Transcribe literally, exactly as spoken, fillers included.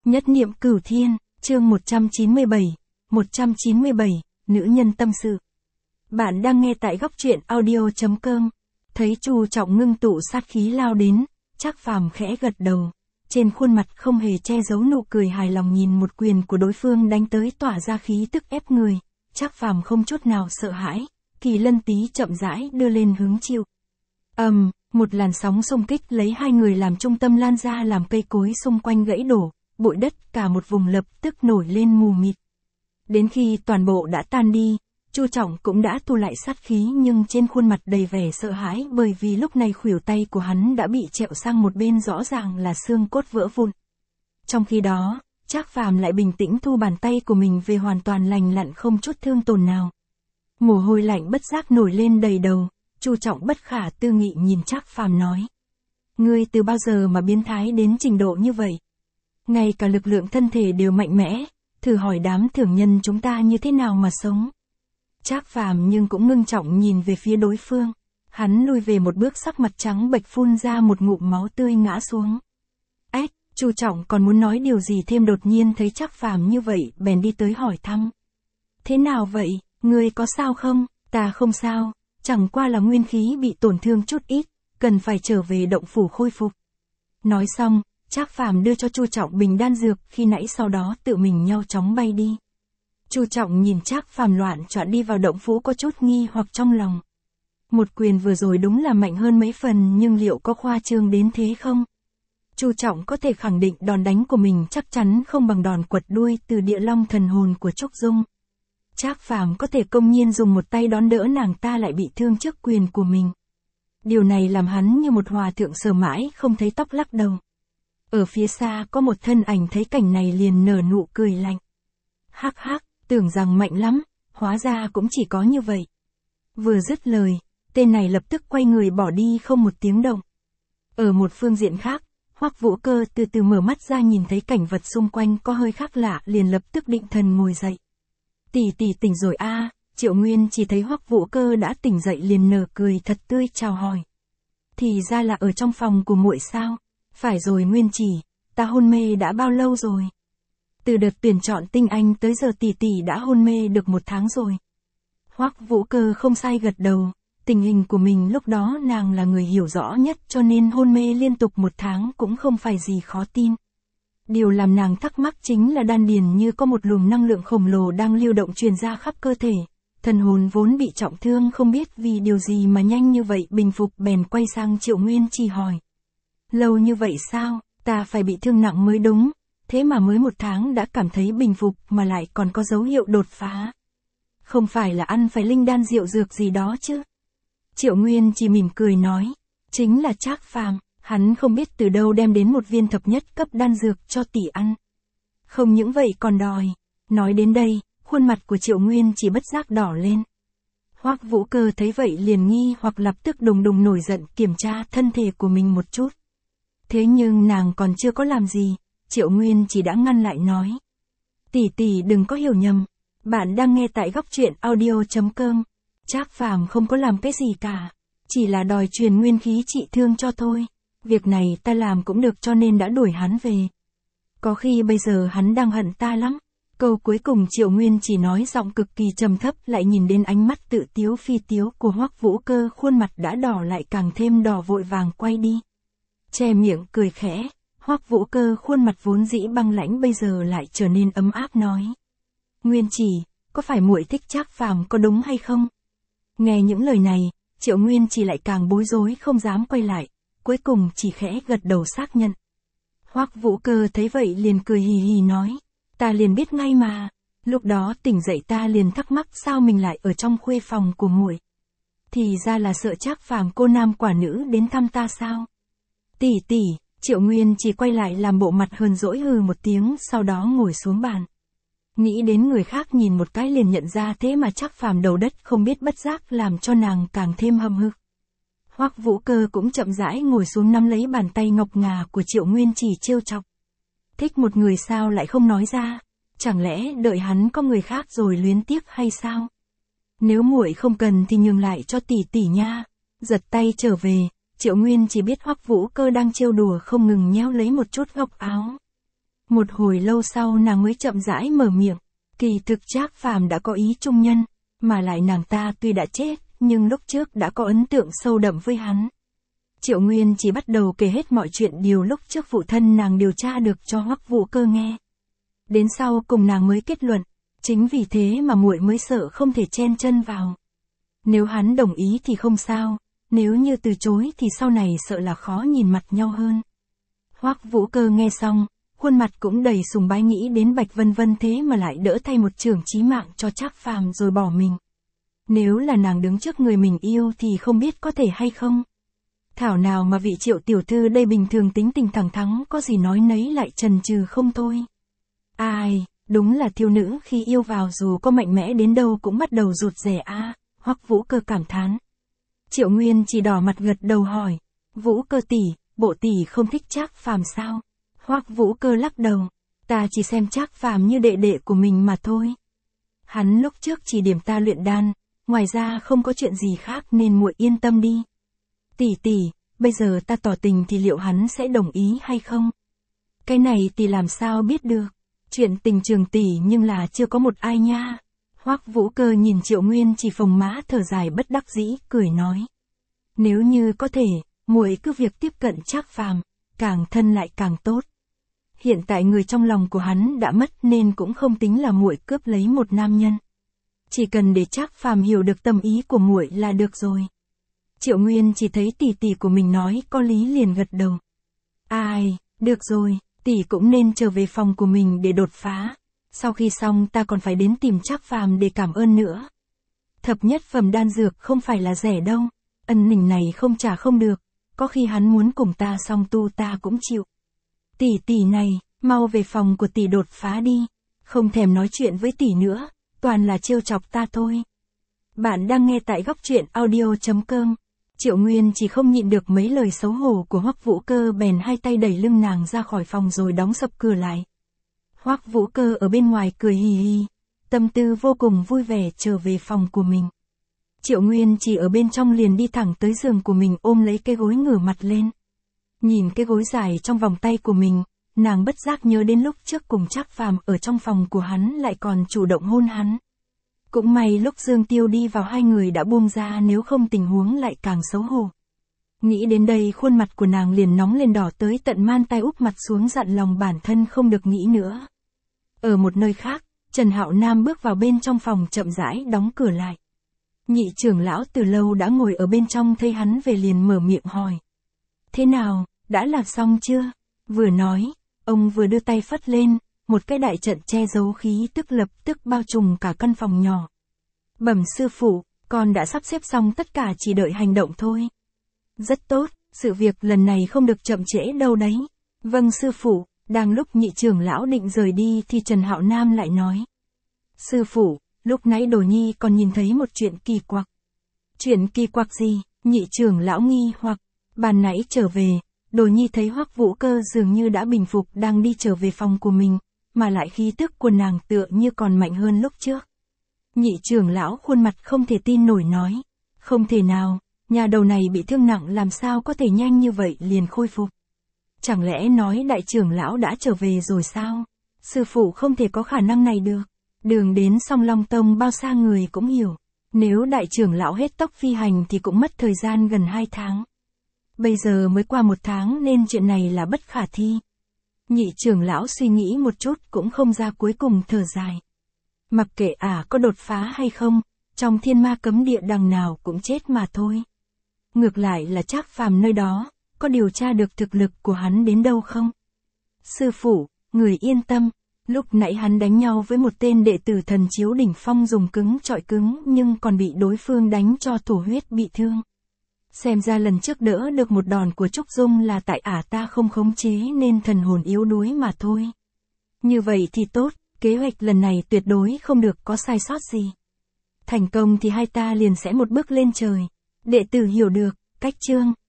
Nhất niệm cửu thiên, chương một trăm chín mươi bảy, một trăm chín mươi bảy, nữ nhân tâm sự. Bạn đang nghe tại góc truyện audio chấm com. Thấy Chu Trọng ngưng tụ sát khí lao đến, Trác Phàm khẽ gật đầu. Trên khuôn mặt không hề che giấu nụ cười hài lòng nhìn một quyền của đối phương đánh tới tỏa ra khí tức ép người. Trác Phàm không chút nào sợ hãi, Kỳ Lân Tý chậm rãi đưa lên hứng chịu. ầm, um, một làn sóng xung kích lấy hai người làm trung tâm lan ra làm cây cối xung quanh gãy đổ, bụi đất cả một vùng lập tức nổi lên mù mịt. Đến khi toàn bộ đã tan đi, Chu Trọng cũng đã thu lại sát khí nhưng trên khuôn mặt đầy vẻ sợ hãi bởi vì lúc này khuỷu tay của hắn đã bị trẹo sang một bên rõ ràng là xương cốt vỡ vụn. Trong khi đó, Trác Phàm lại bình tĩnh thu bàn tay của mình về hoàn toàn lành lặn không chút thương tổn nào. Mồ hôi lạnh bất giác nổi lên đầy đầu, Chu Trọng bất khả tư nghị nhìn Trác Phàm nói. Ngươi từ bao giờ mà biến thái đến trình độ như vậy? Ngay cả lực lượng thân thể đều mạnh mẽ, thử hỏi đám thường nhân chúng ta như thế nào mà sống. Trác Phàm nhưng cũng ngưng trọng nhìn về phía đối phương. Hắn lùi về một bước sắc mặt trắng bệch phun ra một ngụm máu tươi ngã xuống. Ếch, Chu Trọng còn muốn nói điều gì thêm đột nhiên thấy Trác Phàm như vậy bèn đi tới hỏi thăm. Thế nào vậy, ngươi có sao không? Ta không sao, chẳng qua là nguyên khí bị tổn thương chút ít, cần phải trở về động phủ khôi phục. Nói xong, Trác Phàm đưa cho Chu Trọng bình đan dược khi nãy sau đó tự mình nhanh chóng bay đi. Chu Trọng nhìn Trác Phàm loạn choạng đi vào động phủ có chút nghi hoặc trong lòng. Một quyền vừa rồi đúng là mạnh hơn mấy phần nhưng liệu có khoa trương đến thế không? Chu Trọng có thể khẳng định đòn đánh của mình chắc chắn không bằng đòn quật đuôi từ địa long thần hồn của Trúc Dung. Trác Phàm có thể công nhiên dùng một tay đón đỡ nàng ta lại bị thương trước quyền của mình. Điều này làm hắn như một hòa thượng sờ mãi không thấy tóc lắc đầu. Ở phía xa có một thân ảnh thấy cảnh này liền nở nụ cười lạnh. Hắc hắc, tưởng rằng mạnh lắm, hóa ra cũng chỉ có như vậy. Vừa dứt lời, tên này lập tức quay người bỏ đi không một tiếng động. Ở một phương diện khác, Hoắc Vũ Cơ từ từ mở mắt ra nhìn thấy cảnh vật xung quanh có hơi khác lạ liền lập tức định thần ngồi dậy. Tỷ tỷ tỉnh rồi a, à, Triệu Nguyên chỉ thấy Hoắc Vũ Cơ đã tỉnh dậy liền nở cười thật tươi chào hỏi. Thì ra là ở trong phòng của muội sao? Phải rồi Nguyên Chỉ, ta hôn mê đã bao lâu rồi? Từ đợt tuyển chọn tinh anh tới giờ tỷ tỷ đã hôn mê được một tháng rồi. Hoắc Vũ Cơ không sai gật đầu, tình hình của mình lúc đó nàng là người hiểu rõ nhất cho nên hôn mê liên tục một tháng cũng không phải gì khó tin. Điều làm nàng thắc mắc chính là đan điền như có một luồng năng lượng khổng lồ đang lưu động truyền ra khắp cơ thể. Thần hồn vốn bị trọng thương không biết vì điều gì mà nhanh như vậy bình phục bèn quay sang Triệu Nguyên Chỉ hỏi. Lâu như vậy sao, ta phải bị thương nặng mới đúng, thế mà mới một tháng đã cảm thấy bình phục mà lại còn có dấu hiệu đột phá. Không phải là ăn phải linh đan rượu dược gì đó chứ? Triệu Nguyên chỉ mỉm cười nói, chính là Trác Phàm, hắn không biết từ đâu đem đến một viên thập nhất cấp đan dược cho tỷ ăn. Không những vậy còn đòi, nói đến đây, khuôn mặt của Triệu Nguyên chỉ bất giác đỏ lên. Hoắc Vũ Cơ thấy vậy liền nghi hoặc lập tức đùng đùng nổi giận kiểm tra thân thể của mình một chút. Thế nhưng nàng còn chưa có làm gì, Triệu Nguyên chỉ đã ngăn lại nói. Tỷ tỷ đừng có hiểu nhầm, bạn đang nghe tại góc truyện audio chấm com. Trác Phàm không có làm cái gì cả, chỉ là đòi truyền nguyên khí trị thương cho thôi. Việc này ta làm cũng được cho nên đã đuổi hắn về. Có khi bây giờ hắn đang hận ta lắm. Câu cuối cùng Triệu Nguyên chỉ nói giọng cực kỳ trầm thấp lại nhìn đến ánh mắt tự tiếu phi tiếu của Hoắc Vũ Cơ khuôn mặt đã đỏ lại càng thêm đỏ vội vàng quay đi. Che miệng cười khẽ, Hoắc Vũ Cơ khuôn mặt vốn dĩ băng lãnh bây giờ lại trở nên ấm áp nói. Nguyên Chỉ, có phải muội thích Trác Phàm có đúng hay không? Nghe những lời này, Triệu Nguyên chỉ lại càng bối rối không dám quay lại, cuối cùng chỉ khẽ gật đầu xác nhận. Hoắc Vũ Cơ thấy vậy liền cười hì hì nói, ta liền biết ngay mà, lúc đó tỉnh dậy ta liền thắc mắc sao mình lại ở trong khuê phòng của muội. Thì ra là sợ Trác Phàm cô nam quả nữ đến thăm ta sao? Tỷ tỷ, Triệu Nguyên chỉ quay lại làm bộ mặt hờn dỗi hừ một tiếng sau đó ngồi xuống bàn. Nghĩ đến người khác nhìn một cái liền nhận ra thế mà Trác Phàm đầu đất không biết bất giác làm cho nàng càng thêm hâm hực. Hoắc Vũ Cơ cũng chậm rãi ngồi xuống nắm lấy bàn tay ngọc ngà của Triệu Nguyên chỉ trêu chọc. Thích một người sao lại không nói ra, chẳng lẽ đợi hắn có người khác rồi luyến tiếc hay sao? Nếu muội không cần thì nhường lại cho tỷ tỷ nha. Giật tay trở về, Triệu Nguyên chỉ biết Hoắc Vũ Cơ đang trêu đùa không ngừng nhéo lấy một chút góc áo. Một hồi lâu sau nàng mới chậm rãi mở miệng. Kỳ thực Trác Phàm đã có ý trung nhân, mà lại nàng ta tuy đã chết, nhưng lúc trước đã có ấn tượng sâu đậm với hắn. Triệu Nguyên chỉ bắt đầu kể hết mọi chuyện điều lúc trước phụ thân nàng điều tra được cho Hoắc Vũ Cơ nghe. Đến sau cùng nàng mới kết luận, chính vì thế mà muội mới sợ không thể chen chân vào. Nếu hắn đồng ý thì không sao, nếu như từ chối thì sau này sợ là khó nhìn mặt nhau hơn. Hoắc Vũ Cơ nghe xong, khuôn mặt cũng đầy sùng bái, nghĩ đến Bạch Vân Vân thế mà lại đỡ thay một chưởng chí mạng cho Trác Phàm rồi bỏ mình. Nếu là nàng đứng trước người mình yêu thì không biết có thể hay không. Thảo nào mà vị Triệu tiểu thư đây bình thường tính tình thẳng thắn, có gì nói nấy lại chần chừ không thôi. Ai, đúng là thiếu nữ khi yêu vào dù có mạnh mẽ đến đâu cũng bắt đầu rụt rè a. À, Hoắc Vũ Cơ cảm thán. Triệu Nguyên chỉ đỏ mặt gật đầu hỏi, Vũ Cơ tỷ, bộ tỷ không thích Trác Phàm sao? Hoắc Vũ Cơ lắc đầu, ta chỉ xem Trác Phàm như đệ đệ của mình mà thôi. Hắn lúc trước chỉ điểm ta luyện đan, ngoài ra không có chuyện gì khác nên muội yên tâm đi. Tỷ tỷ, bây giờ ta tỏ tình thì liệu hắn sẽ đồng ý hay không? Cái này tỷ làm sao biết được? Chuyện tình trường tỷ nhưng là chưa có một ai nha. Hoắc Vũ Cơ nhìn Triệu Nguyên chỉ phồng má thở dài bất đắc dĩ, cười nói. Nếu như có thể, muội cứ việc tiếp cận Trác Phàm, càng thân lại càng tốt. Hiện tại người trong lòng của hắn đã mất nên cũng không tính là muội cướp lấy một nam nhân. Chỉ cần để Trác Phàm hiểu được tâm ý của muội là được rồi. Triệu Nguyên chỉ thấy tỷ tỷ của mình nói có lý liền gật đầu. Ai, được rồi, tỷ cũng nên trở về phòng của mình để đột phá. Sau khi xong ta còn phải đến tìm Trác Phàm để cảm ơn nữa. Thập nhất phẩm đan dược không phải là rẻ đâu, ân nỉnh này không trả không được, có khi hắn muốn cùng ta song tu ta cũng chịu. Tỷ tỷ này, mau về phòng của tỷ đột phá đi, không thèm nói chuyện với tỷ nữa, toàn là trêu chọc ta thôi. Bạn đang nghe tại góc truyện audio chấm com. Triệu Nguyên chỉ không nhịn được mấy lời xấu hổ của Hoắc Vũ Cơ bèn hai tay đẩy lưng nàng ra khỏi phòng rồi đóng sập cửa lại. Hoắc Vũ Cơ ở bên ngoài cười hì hì, tâm tư vô cùng vui vẻ trở về phòng của mình. Triệu Nguyên chỉ ở bên trong liền đi thẳng tới giường của mình ôm lấy cái gối ngửa mặt lên. Nhìn cái gối dài trong vòng tay của mình, nàng bất giác nhớ đến lúc trước cùng Trác Phàm ở trong phòng của hắn lại còn chủ động hôn hắn. Cũng may lúc Dương Tiêu đi vào hai người đã buông ra, nếu không tình huống lại càng xấu hổ. Nghĩ đến đây khuôn mặt của nàng liền nóng lên đỏ tới tận man tai, úp mặt xuống dặn lòng bản thân không được nghĩ nữa. Ở một nơi khác, Trần Hạo Nam bước vào bên trong phòng chậm rãi đóng cửa lại. Nhị trưởng lão từ lâu đã ngồi ở bên trong thấy hắn về liền mở miệng hỏi. Thế nào, đã làm xong chưa? Vừa nói, ông vừa đưa tay phất lên, một cái đại trận che giấu khí tức lập tức bao trùm cả căn phòng nhỏ. Bẩm sư phụ, con đã sắp xếp xong tất cả, chỉ đợi hành động thôi. Rất tốt, sự việc lần này không được chậm trễ đâu đấy. Vâng sư phụ. Đang lúc nhị trưởng lão định rời đi thì Trần Hạo Nam lại nói. Sư phụ, lúc nãy Đồ Nhi còn nhìn thấy một chuyện kỳ quặc. Chuyện kỳ quặc gì? Nhị trưởng lão nghi hoặc. Ban nãy trở về, Đồ Nhi thấy Hoắc Vũ Cơ dường như đã bình phục đang đi trở về phòng của mình, mà lại khí tức của nàng tựa như còn mạnh hơn lúc trước. Nhị trưởng lão khuôn mặt không thể tin nổi nói. Không thể nào, nhà đầu này bị thương nặng làm sao có thể nhanh như vậy liền khôi phục. Chẳng lẽ nói đại trưởng lão đã trở về rồi sao? Sư phụ không thể có khả năng này được. Đường đến Song Long Tông bao xa người cũng hiểu. Nếu đại trưởng lão hết tốc phi hành thì cũng mất thời gian gần hai tháng. Bây giờ mới qua một tháng nên chuyện này là bất khả thi. Nhị trưởng lão suy nghĩ một chút cũng không ra, cuối cùng thở dài. Mặc kệ ả à có đột phá hay không, trong thiên ma cấm địa đằng nào cũng chết mà thôi. Ngược lại là Trác Phàm nơi đó, có điều tra được thực lực của hắn đến đâu không? Sư phụ, người yên tâm, lúc nãy hắn đánh nhau với một tên đệ tử thần chiếu đỉnh phong dùng cứng chọi cứng nhưng còn bị đối phương đánh cho thổ huyết bị thương. Xem ra lần trước đỡ được một đòn của Trúc Dung là tại ả ta không khống chế nên thần hồn yếu đuối mà thôi. Như vậy thì tốt, kế hoạch lần này tuyệt đối không được có sai sót gì. Thành công thì hai ta liền sẽ một bước lên trời. Đệ tử hiểu được, cách chương.